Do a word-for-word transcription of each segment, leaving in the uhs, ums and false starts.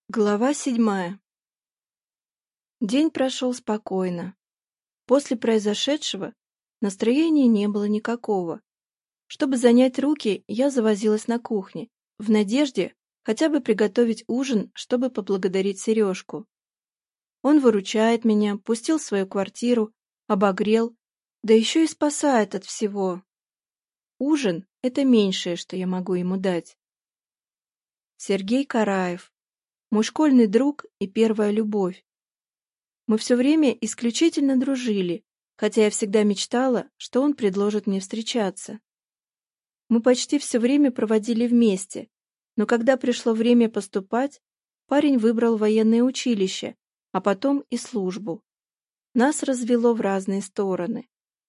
Глава седьмая. День прошел спокойно. После произошедшего настроения не было никакого. Чтобы занять руки, я завозилась на кухне, в надежде хотя бы приготовить ужин, чтобы поблагодарить Сережку. Он выручает меня, пустил в свою квартиру, обогрел, да еще и спасает от всего. Ужин — это меньшее, что я могу ему дать. Сергей Караев. Мой школьный друг и первая любовь. Мы все время исключительно дружили, хотя я всегда мечтала, что он предложит мне встречаться. Мы почти все время проводили вместе, но когда пришло время поступать, парень выбрал военное училище, а потом и службу. Нас развело в разные стороны.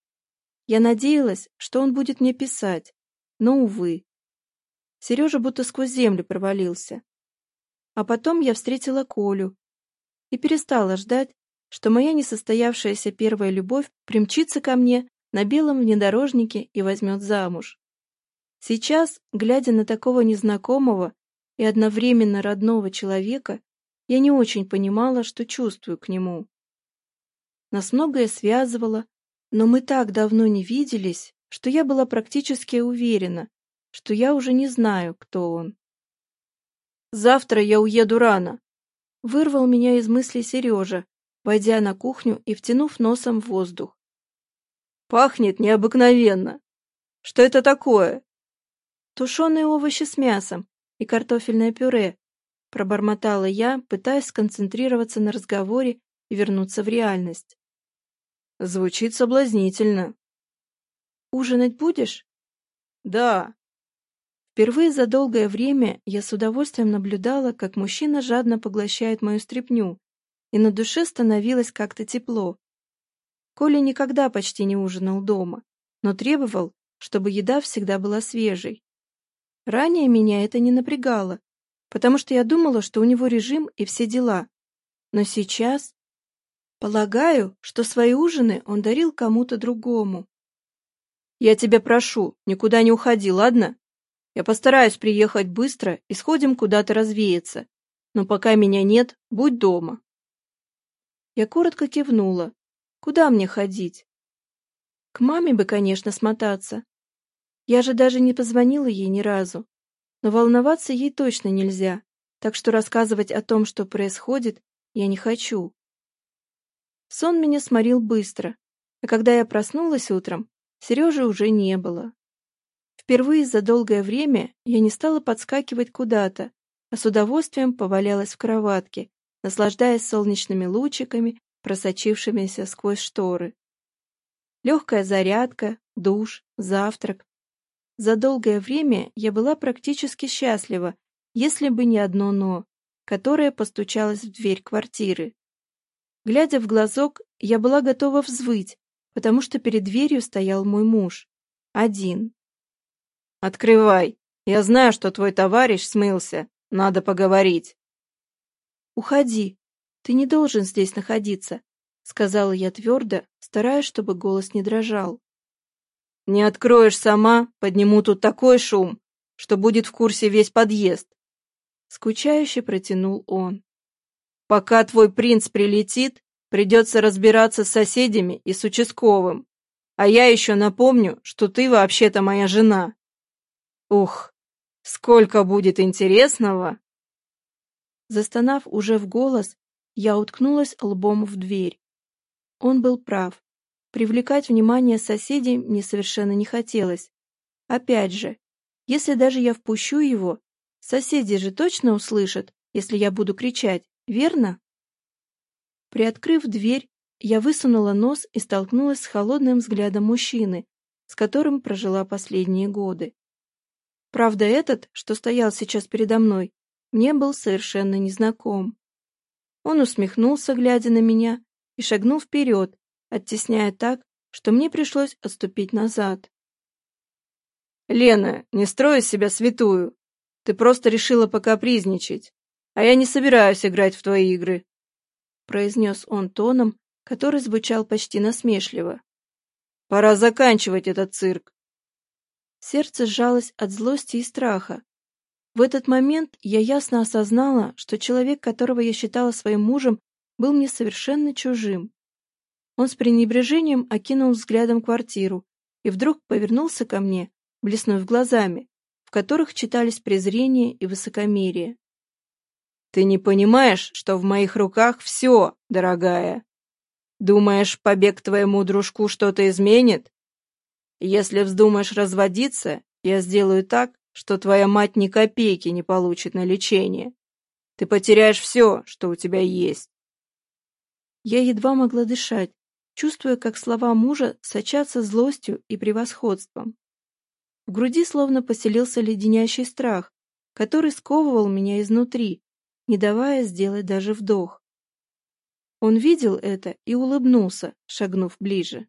Я надеялась, что он будет мне писать, но, увы. Сережа будто сквозь землю провалился. А потом я встретила Колю и перестала ждать, что моя несостоявшаяся первая любовь примчится ко мне на белом внедорожнике и возьмет замуж. Сейчас, глядя на такого незнакомого и одновременно родного человека, я не очень понимала, что чувствую к нему. Нас многое связывало, но мы так давно не виделись, что я была практически уверена, что я уже не знаю, кто он. «Завтра я уеду рано», — вырвал меня из мыслей Сережа, войдя на кухню и втянув носом в воздух. «Пахнет необыкновенно. Что это такое?» «Тушеные овощи с мясом и картофельное пюре», — пробормотала я, пытаясь сконцентрироваться на разговоре и вернуться в реальность. «Звучит соблазнительно». «Ужинать будешь?» «Да». Впервые за долгое время я с удовольствием наблюдала, как мужчина жадно поглощает мою стряпню, и на душе становилось как-то тепло. Коля никогда почти не ужинал дома, но требовал, чтобы еда всегда была свежей. Ранее меня это не напрягало, потому что я думала, что у него режим и все дела. Но сейчас... Полагаю, что свои ужины он дарил кому-то другому. «Я тебя прошу, никуда не уходи, ладно? Я постараюсь приехать быстро и сходим куда-то развеяться, но пока меня нет, будь дома». Я коротко кивнула. Куда мне ходить? К маме бы, конечно, смотаться. Я же даже не позвонила ей ни разу. Но волноваться ей точно нельзя, так что рассказывать о том, что происходит, я не хочу. Сон меня сморил быстро, а когда я проснулась утром, Сережи уже не было. Впервые за долгое время я не стала подскакивать куда-то, а с удовольствием повалялась в кроватке, наслаждаясь солнечными лучиками, просочившимися сквозь шторы. Легкая зарядка, душ, завтрак. За долгое время я была практически счастлива, если бы не одно «но», которое постучалось в дверь квартиры. Глядя в глазок, я была готова взвыть, потому что перед дверью стоял мой муж. Один. «Открывай! Я знаю, что твой товарищ смылся. Надо поговорить». «Уходи. Ты не должен здесь находиться», — сказала я твердо, стараясь, чтобы голос не дрожал. «Не откроешь сама, подниму тут такой шум, что будет в курсе весь подъезд», — скучающе протянул он. «Пока твой принц прилетит, придется разбираться с соседями и с участковым, а я еще напомню, что ты вообще-то моя жена. Ух, сколько будет интересного!» Застонав уже в голос, я уткнулась лбом в дверь. Он был прав. Привлекать внимание соседей мне совершенно не хотелось. Опять же, если даже я впущу его, соседи же точно услышат, если я буду кричать, верно? Приоткрыв дверь, я высунула нос и столкнулась с холодным взглядом мужчины, с которым прожила последние годы. Правда, этот, что стоял сейчас передо мной, мне был совершенно незнаком. Он усмехнулся, глядя на меня, и шагнул вперед, оттесняя так, что мне пришлось отступить назад. «Лена, не строй из себя святую. Ты просто решила покапризничать, а я не собираюсь играть в твои игры», произнес он тоном, который звучал почти насмешливо. «Пора заканчивать этот цирк». Сердце сжалось от злости и страха. В этот момент я ясно осознала, что человек, которого я считала своим мужем, был мне совершенно чужим. Он с пренебрежением окинул взглядом квартиру и вдруг повернулся ко мне, блеснув глазами, в которых читались презрение и высокомерие. «Ты не понимаешь, что в моих руках все, дорогая? Думаешь, побег твоему дружку что-то изменит? Если вздумаешь разводиться, я сделаю так, что твоя мать ни копейки не получит на лечение. Ты потеряешь все, что у тебя есть». Я едва могла дышать, чувствуя, как слова мужа сочатся злостью и превосходством. В груди словно поселился леденящий страх, который сковывал меня изнутри, не давая сделать даже вдох. Он видел это и улыбнулся, шагнув ближе.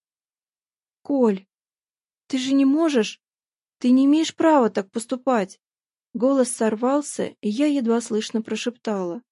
«Коль, ты же не можешь, ты не имеешь права так поступать!» Голос сорвался, и я едва слышно прошептала.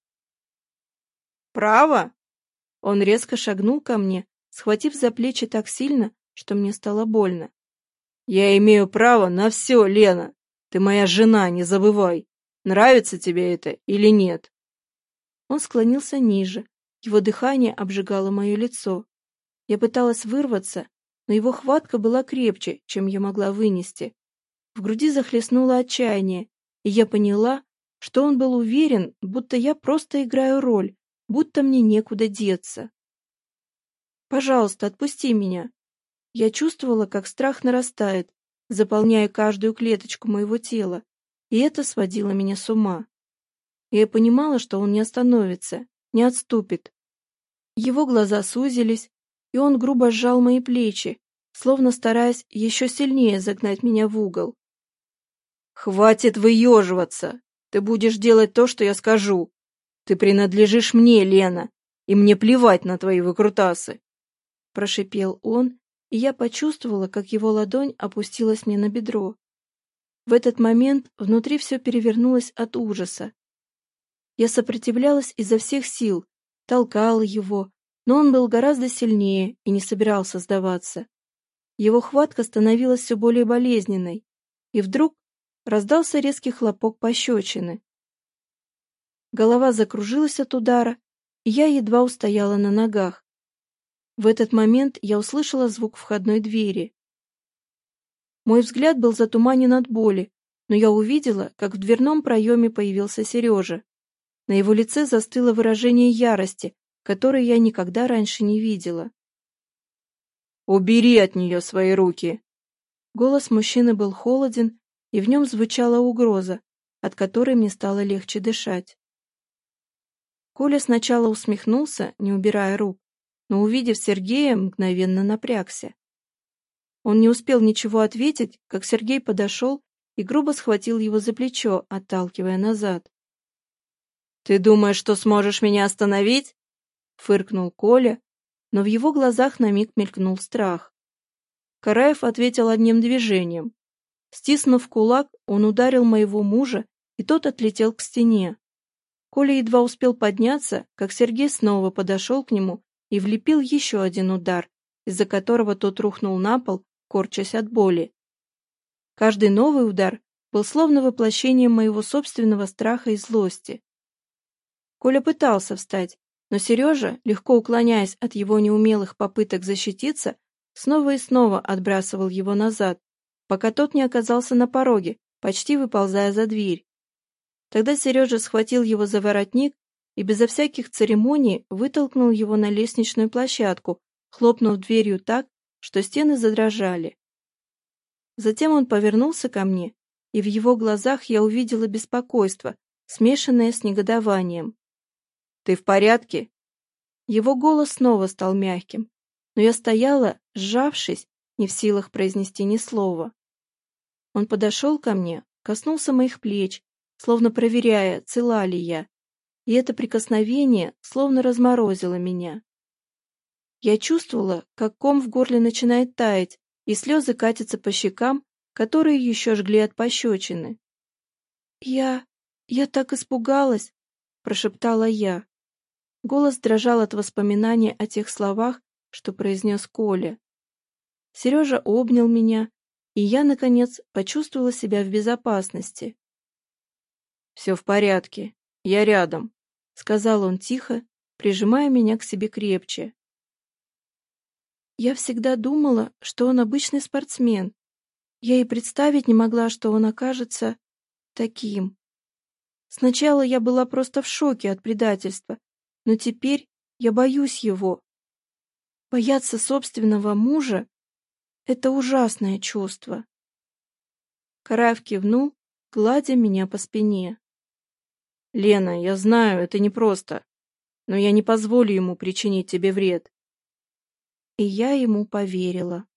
«Право?» Он резко шагнул ко мне, схватив за плечи так сильно, что мне стало больно. «Я имею право на все, Лена. Ты моя жена, не забывай. Нравится тебе это или нет?» Он склонился ниже. Его дыхание обжигало мое лицо. Я пыталась вырваться, но его хватка была крепче, чем я могла вынести. В груди захлестнуло отчаяние, и я поняла, что он был уверен, будто я просто играю роль, будто мне некуда деться. «Пожалуйста, отпусти меня». Я чувствовала, как страх нарастает, заполняя каждую клеточку моего тела, и это сводило меня с ума. Я понимала, что он не остановится, не отступит. Его глаза сузились, и он грубо сжал мои плечи, словно стараясь еще сильнее загнать меня в угол. «Хватит выеживаться! Ты будешь делать то, что я скажу. Ты принадлежишь мне, Лена, и мне плевать на твои выкрутасы!» Прошипел он, и я почувствовала, как его ладонь опустилась мне на бедро. В этот момент внутри все перевернулось от ужаса. Я сопротивлялась изо всех сил, толкала его, но он был гораздо сильнее и не собирался сдаваться. Его хватка становилась все более болезненной, и вдруг раздался резкий хлопок пощечины. Голова закружилась от удара, и я едва устояла на ногах. В этот момент я услышала звук входной двери. Мой взгляд был затуманен от боли, но я увидела, как в дверном проеме появился Сережа. На его лице застыло выражение ярости, которое я никогда раньше не видела. «Убери от нее свои руки!» Голос мужчины был холоден, и в нем звучала угроза, от которой мне стало легче дышать. Коля сначала усмехнулся, не убирая рук, но, увидев Сергея, мгновенно напрягся. Он не успел ничего ответить, как Сергей подошел и грубо схватил его за плечо, отталкивая назад. «Ты думаешь, что сможешь меня остановить?» — фыркнул Коля, но в его глазах на миг мелькнул страх. Караев ответил одним движением. Стиснув кулак, он ударил моего мужа, и тот отлетел к стене. Коля едва успел подняться, как Сергей снова подошел к нему и влепил еще один удар, из-за которого тот рухнул на пол, корчась от боли. Каждый новый удар был словно воплощением моего собственного страха и злости. Коля пытался встать, но Сережа, легко уклоняясь от его неумелых попыток защититься, снова и снова отбрасывал его назад, пока тот не оказался на пороге, почти выползая за дверь. Тогда Сережа схватил его за воротник и безо всяких церемоний вытолкнул его на лестничную площадку, хлопнув дверью так, что стены задрожали. Затем он повернулся ко мне, и в его глазах я увидела беспокойство, смешанное с негодованием. «Ты в порядке?» Его голос снова стал мягким, но я стояла, сжавшись, не в силах произнести ни слова. Он подошел ко мне, коснулся моих плеч, словно проверяя, цела ли я, и это прикосновение словно разморозило меня. Я чувствовала, как ком в горле начинает таять, и слезы катятся по щекам, которые еще жгли от пощечины. «Я... я так испугалась!» — прошептала я. Голос дрожал от воспоминания о тех словах, что произнес Коля. Сережа обнял меня, и я, наконец, почувствовала себя в безопасности. «Все в порядке. Я рядом», — сказал он тихо, прижимая меня к себе крепче. Я всегда думала, что он обычный спортсмен. Я и представить не могла, что он окажется таким. Сначала я была просто в шоке от предательства, но теперь я боюсь его. Бояться собственного мужа — это ужасное чувство. Караев кивнул, гладя меня по спине. «Лена, я знаю, это непросто, но я не позволю ему причинить тебе вред». И я ему поверила.